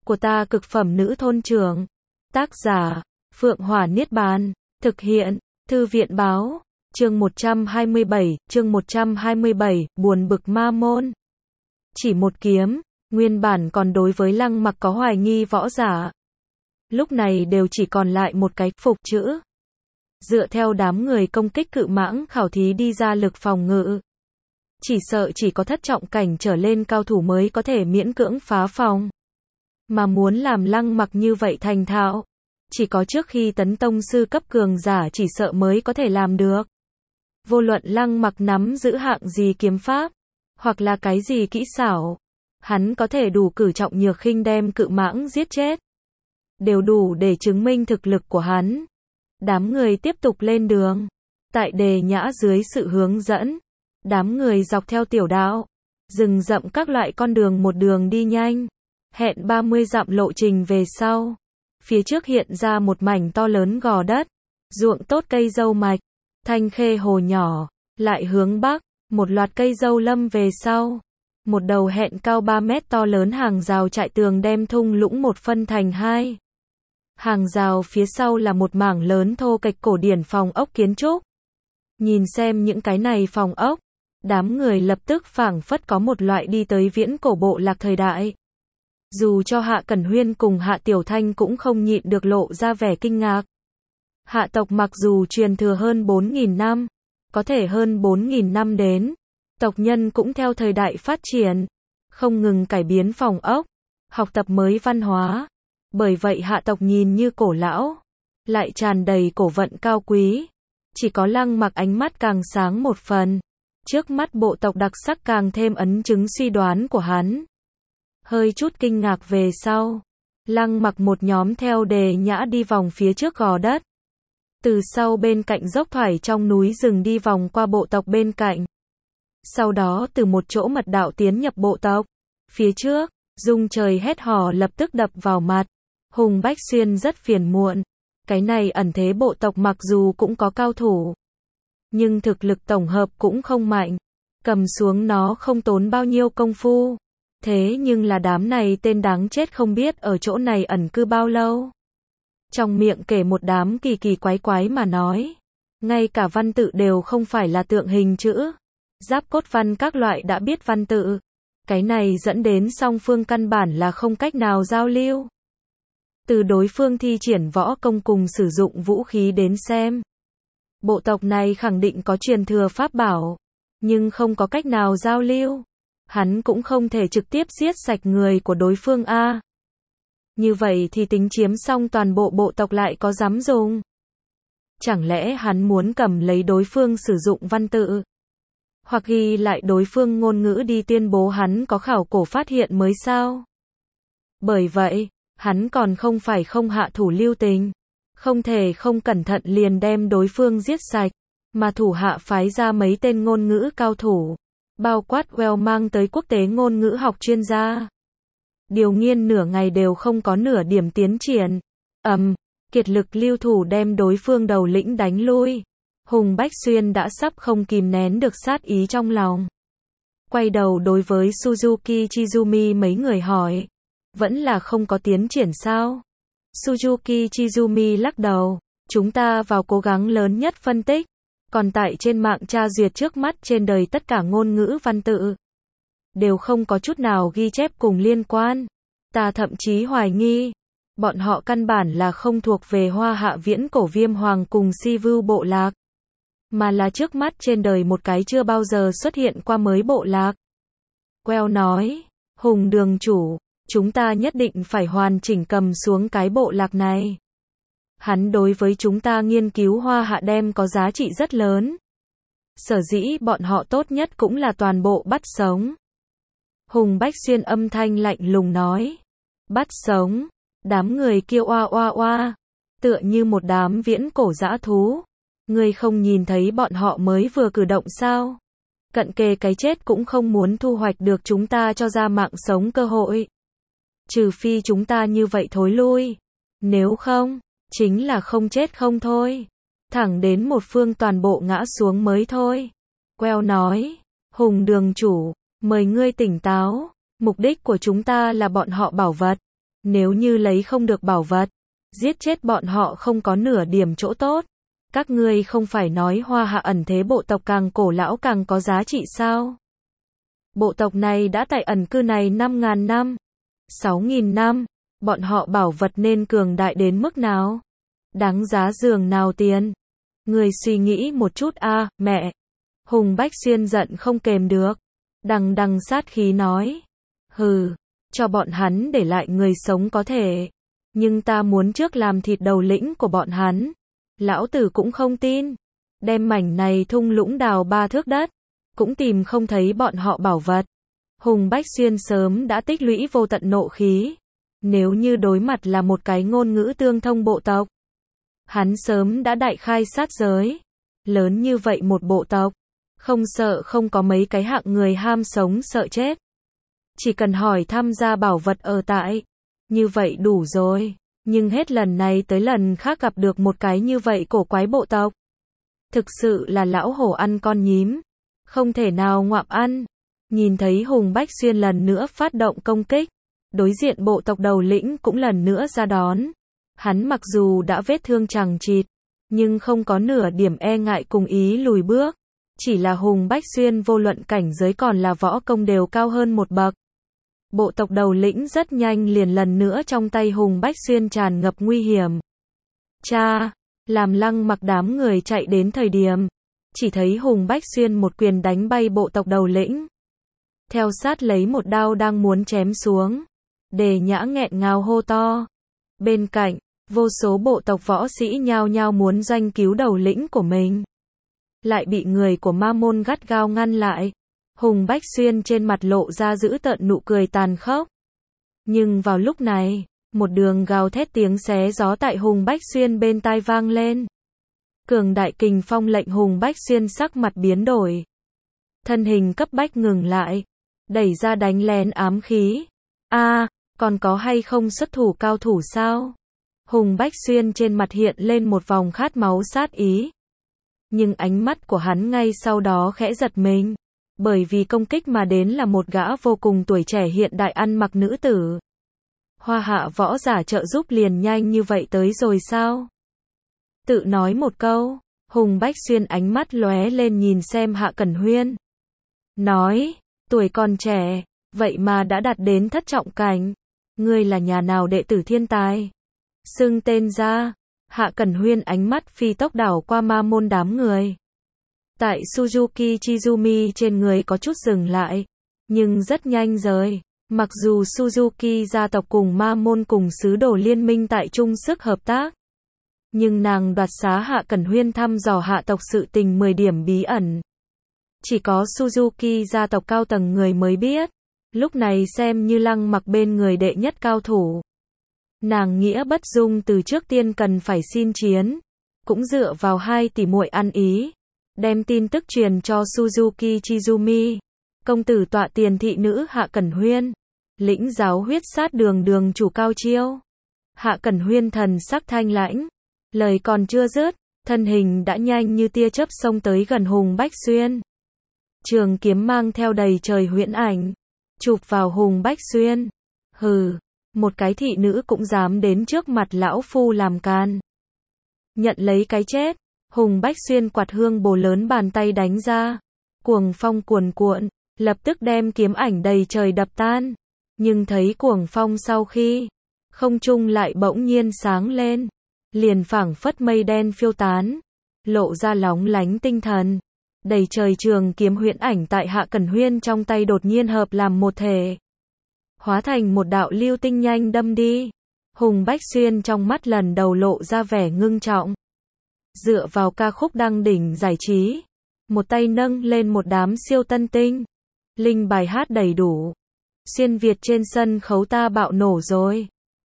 của ta cực phẩm nữ thôn trưởng. Tác giả, Phượng Hỏa Niết Bàn. Thực hiện, Thư viện báo. Chương 127, buồn bực ma môn. Chỉ một kiếm, nguyên bản còn đối với Lăng Mặc có hoài nghi võ giả. Lúc này đều chỉ còn lại một cái phục chữ. Dựa theo đám người công kích cự mãng khảo thí đi ra lực phòng ngự. Chỉ sợ chỉ có thất trọng cảnh trở lên cao thủ mới có thể miễn cưỡng phá phòng. Mà muốn làm Lăng Mặc như vậy thành thạo, chỉ có trước khi tấn tông sư cấp cường giả chỉ sợ mới có thể làm được. Vô luận Lăng Mặc nắm giữ hạng gì kiếm pháp, hoặc là cái gì kỹ xảo, hắn có thể đủ cử trọng nhược khinh đem cự mãng giết chết. Đều đủ để chứng minh thực lực của hắn. Đám người tiếp tục lên đường. Tại Đề Nhã dưới sự hướng dẫn, đám người dọc theo tiểu đạo, rừng rậm các loại con đường một đường đi nhanh. Hẹn 30 dặm lộ trình về sau, phía trước hiện ra một mảnh to lớn gò đất, ruộng tốt cây dâu mạch, thanh khê hồ nhỏ, lại hướng bắc, một loạt cây dâu lâm về sau. Một đầu hẹn cao 3 mét to lớn hàng rào trại tường đem thung lũng một phân thành hai. Hàng rào phía sau là một mảng lớn thô kệch cổ điển phòng ốc kiến trúc. Nhìn xem những cái này phòng ốc, đám người lập tức phảng phất có một loại đi tới viễn cổ bộ lạc thời đại. Dù cho Hạ Cẩn Huyên cùng Hạ Tiểu Thanh cũng không nhịn được lộ ra vẻ kinh ngạc. Hạ tộc mặc dù truyền thừa hơn 4.000 năm, có thể hơn 4.000 năm đến, tộc nhân cũng theo thời đại phát triển, không ngừng cải biến phòng ốc, học tập mới văn hóa. Bởi vậy hạ tộc nhìn như cổ lão, lại tràn đầy cổ vận cao quý. Chỉ có Lăng Mặc ánh mắt càng sáng một phần. Trước mắt bộ tộc đặc sắc càng thêm ấn chứng suy đoán của hắn. Hơi chút kinh ngạc về sau, Lăng Mặc một nhóm theo Đề Nhã đi vòng phía trước gò đất. Từ sau bên cạnh dốc thoải trong núi rừng đi vòng qua bộ tộc bên cạnh. Sau đó từ một chỗ mật đạo tiến nhập bộ tộc. Phía trước, rung trời hét hò lập tức đập vào mặt. Hùng Bách Xuyên rất phiền muộn. Cái này ẩn thế bộ tộc mặc dù cũng có cao thủ, nhưng thực lực tổng hợp cũng không mạnh. Cầm xuống nó không tốn bao nhiêu công phu. Thế nhưng là đám này tên đáng chết không biết ở chỗ này ẩn cư bao lâu. Trong miệng kể một đám kỳ kỳ quái quái mà nói. Ngay cả văn tự đều không phải là tượng hình chữ. Giáp cốt văn các loại đã biết văn tự. Cái này dẫn đến song phương căn bản là không cách nào giao lưu. Từ đối phương thi triển võ công cùng sử dụng vũ khí đến xem, bộ tộc này khẳng định có truyền thừa pháp bảo, nhưng không có cách nào giao lưu. Hắn cũng không thể trực tiếp giết sạch người của đối phương a. Như vậy thì tính chiếm xong toàn bộ bộ tộc lại có dám dùng? Chẳng lẽ hắn muốn cầm lấy đối phương sử dụng văn tự, hoặc ghi lại đối phương ngôn ngữ đi tuyên bố hắn có khảo cổ phát hiện mới sao? Bởi vậy, hắn còn không phải không hạ thủ lưu tình, không thể không cẩn thận liền đem đối phương giết sạch, mà thủ hạ phái ra mấy tên ngôn ngữ cao thủ, bao quát Well mang tới quốc tế ngôn ngữ học chuyên gia. Điều nghiên nửa ngày đều không có nửa điểm tiến triển. Kiệt lực lưu thủ đem đối phương đầu lĩnh đánh lui. Hùng Bách Xuyên đã sắp không kìm nén được sát ý trong lòng. Quay đầu đối với Suzuki Chizumi mấy người hỏi. Vẫn là không có tiến triển sao? Suzuki Chizumi lắc đầu. Chúng ta vào cố gắng lớn nhất phân tích. Còn tại trên mạng tra duyệt trước mắt trên đời tất cả ngôn ngữ văn tự. Đều không có chút nào ghi chép cùng liên quan. Ta thậm chí hoài nghi. Bọn họ căn bản là không thuộc về Hoa Hạ viễn cổ Viêm Hoàng cùng Si Vưu bộ lạc. Mà là trước mắt trên đời một cái chưa bao giờ xuất hiện qua mới bộ lạc. Queo nói. Hùng đường chủ. Chúng ta nhất định phải hoàn chỉnh cầm xuống cái bộ lạc này. Hắn đối với chúng ta nghiên cứu Hoa Hạ đem có giá trị rất lớn. Sở dĩ bọn họ tốt nhất cũng là toàn bộ bắt sống. Hùng Bách Xuyên âm thanh lạnh lùng nói. Bắt sống. Đám người kêu oa oa oa. Tựa như một đám viễn cổ dã thú. Ngươi không nhìn thấy bọn họ mới vừa cử động sao? Cận kề cái chết cũng không muốn thu hoạch được chúng ta cho ra mạng sống cơ hội. Trừ phi chúng ta như vậy thối lui. Nếu không, chính là không chết không thôi. Thẳng đến một phương toàn bộ ngã xuống mới thôi. Queo nói. Hùng đường chủ, mời ngươi tỉnh táo. Mục đích của chúng ta là bọn họ bảo vật. Nếu như lấy không được bảo vật, giết chết bọn họ không có nửa điểm chỗ tốt. Các ngươi không phải nói Hoa Hạ ẩn thế bộ tộc càng cổ lão càng có giá trị sao? Bộ tộc này đã tại ẩn cư này 5.000 năm, 6.000 năm, bọn họ bảo vật nên cường đại đến mức nào? Đáng giá giường nào tiền? Người suy nghĩ một chút a, mẹ. Hùng Bách Xuyên giận không kềm được, đằng đằng sát khí nói. Hừ, cho bọn hắn để lại người sống có thể. Nhưng ta muốn trước làm thịt đầu lĩnh của bọn hắn. Lão tử cũng không tin. Đem mảnh này thung lũng đào 3 thước đất. Cũng tìm không thấy bọn họ bảo vật. Hùng Bách Xuyên sớm đã tích lũy vô tận nộ khí. Nếu như đối mặt là một cái ngôn ngữ tương thông bộ tộc, hắn sớm đã đại khai sát giới. Lớn như vậy một bộ tộc, không sợ không có mấy cái hạng người ham sống sợ chết. Chỉ cần hỏi tham gia bảo vật ở tại, như vậy đủ rồi. Nhưng hết lần này tới lần khác gặp được một cái như vậy cổ quái bộ tộc. Thực sự là lão hổ ăn con nhím, không thể nào ngoạm ăn. Nhìn thấy Hùng Bách Xuyên lần nữa phát động công kích, đối diện bộ tộc đầu lĩnh cũng lần nữa ra đón. Hắn mặc dù đã vết thương chằng chịt, nhưng không có nửa điểm e ngại cùng ý lùi bước. Chỉ là Hùng Bách Xuyên vô luận cảnh giới còn là võ công đều cao hơn một bậc. Bộ tộc đầu lĩnh rất nhanh liền lần nữa trong tay Hùng Bách Xuyên tràn ngập nguy hiểm. Cha, làm Lăng Mặc đám người chạy đến thời điểm, chỉ thấy Hùng Bách Xuyên một quyền đánh bay bộ tộc đầu lĩnh. Theo sát lấy một đao đang muốn chém xuống. Đề Nhã nghẹn ngào hô to. Bên cạnh, vô số bộ tộc võ sĩ nhao nhao muốn doanh cứu đầu lĩnh của mình. Lại bị người của Ma Môn gắt gao ngăn lại. Hùng Bách Xuyên trên mặt lộ ra dữ tợn nụ cười tàn khốc. Nhưng vào lúc này, một đường gào thét tiếng xé gió tại Hùng Bách Xuyên bên tai vang lên. Cường đại kình phong lệnh Hùng Bách Xuyên sắc mặt biến đổi. Thân hình cấp bách ngừng lại, đẩy ra đánh lén ám khí. Còn có hay không xuất thủ cao thủ sao? Hùng Bách Xuyên trên mặt hiện lên một vòng khát máu sát ý. Nhưng ánh mắt của hắn ngay sau đó khẽ giật mình. Bởi vì công kích mà đến là một gã vô cùng tuổi trẻ hiện đại ăn mặc nữ tử. Hoa Hạ võ giả trợ giúp liền nhanh như vậy tới rồi sao? Tự nói một câu, Hùng Bách Xuyên ánh mắt lóe lên nhìn xem Hạ Cẩn Huyên. Nói, tuổi còn trẻ, vậy mà đã đạt đến thất trọng cảnh. Ngươi là nhà nào đệ tử thiên tài? Xưng tên ra. Hạ Cẩn Huyên ánh mắt phi tốc đảo qua Ma Môn đám người. Tại Suzuki Chizumi trên người có chút dừng lại, nhưng rất nhanh rời. Mặc dù Suzuki gia tộc cùng Ma Môn cùng sứ đồ liên minh tại chung sức hợp tác, nhưng nàng đoạt xá Hạ Cẩn Huyên thăm dò hạ tộc sự tình 10 điểm bí ẩn. Chỉ có Suzuki gia tộc cao tầng người mới biết. Lúc này xem như Lăng Mặc bên người đệ nhất cao thủ. Nàng nghĩa bất dung từ trước tiên cần phải xin chiến, cũng dựa vào hai tỷ muội ăn ý, đem tin tức truyền cho Suzuki Chizumi. Công tử tọa tiền thị nữ Hạ Cẩn Huyên, lĩnh giáo huyết sát đường chủ cao chiêu. Hạ Cẩn Huyên thần sắc thanh lãnh, lời còn chưa dứt, thân hình đã nhanh như tia chớp xông tới gần Hùng Bách Xuyên. Trường kiếm mang theo đầy trời huyễn ảnh, chụp vào Hùng Bách Xuyên. Hừ, một cái thị nữ cũng dám đến trước mặt lão phu làm can. Nhận lấy cái chết. Hùng Bách Xuyên quạt hương bồ lớn bàn tay đánh ra. Cuồng phong cuồn cuộn, lập tức đem kiếm ảnh đầy trời đập tan. Nhưng thấy cuồng phong sau khi, không trung lại bỗng nhiên sáng lên. Liền phảng phất mây đen phiêu tán, lộ ra lóng lánh tinh thần. Đầy trời trường kiếm huyễn ảnh tại Hạ Cẩn Huyên trong tay đột nhiên hợp làm một thể. Hóa thành một đạo lưu tinh nhanh đâm đi. Hùng Bách Xuyên trong mắt lần đầu lộ ra vẻ ngưng trọng. Dựa vào ca khúc đăng đỉnh giải trí, một tay nâng lên một đám siêu tân tinh. Linh bài hát đầy đủ. Xuyên Việt trên sân khấu ta bạo nổ rồi.